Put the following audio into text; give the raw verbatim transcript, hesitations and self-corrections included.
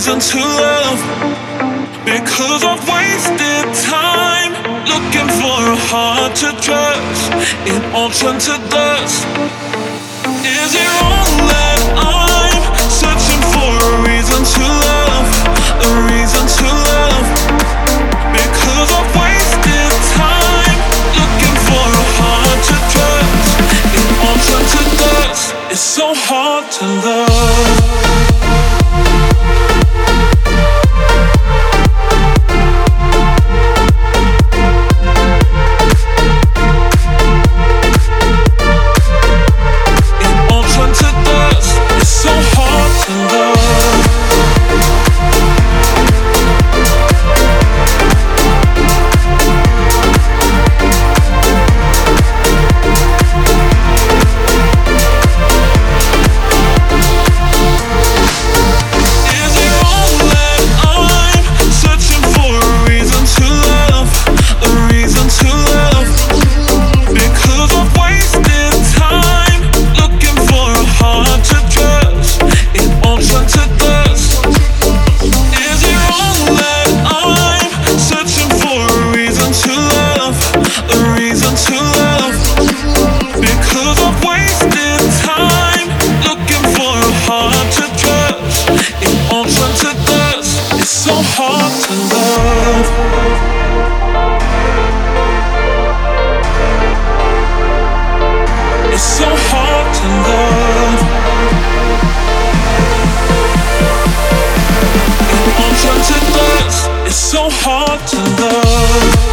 reason to love. Because I've wasted time looking for a heart to trust. It all turned to dust. Is it wrong that I'm searching for a reason to love? A reason to love. Because I've wasted time looking for a heart to trust. It all turned to dust. It's so hard to love. So hard to love.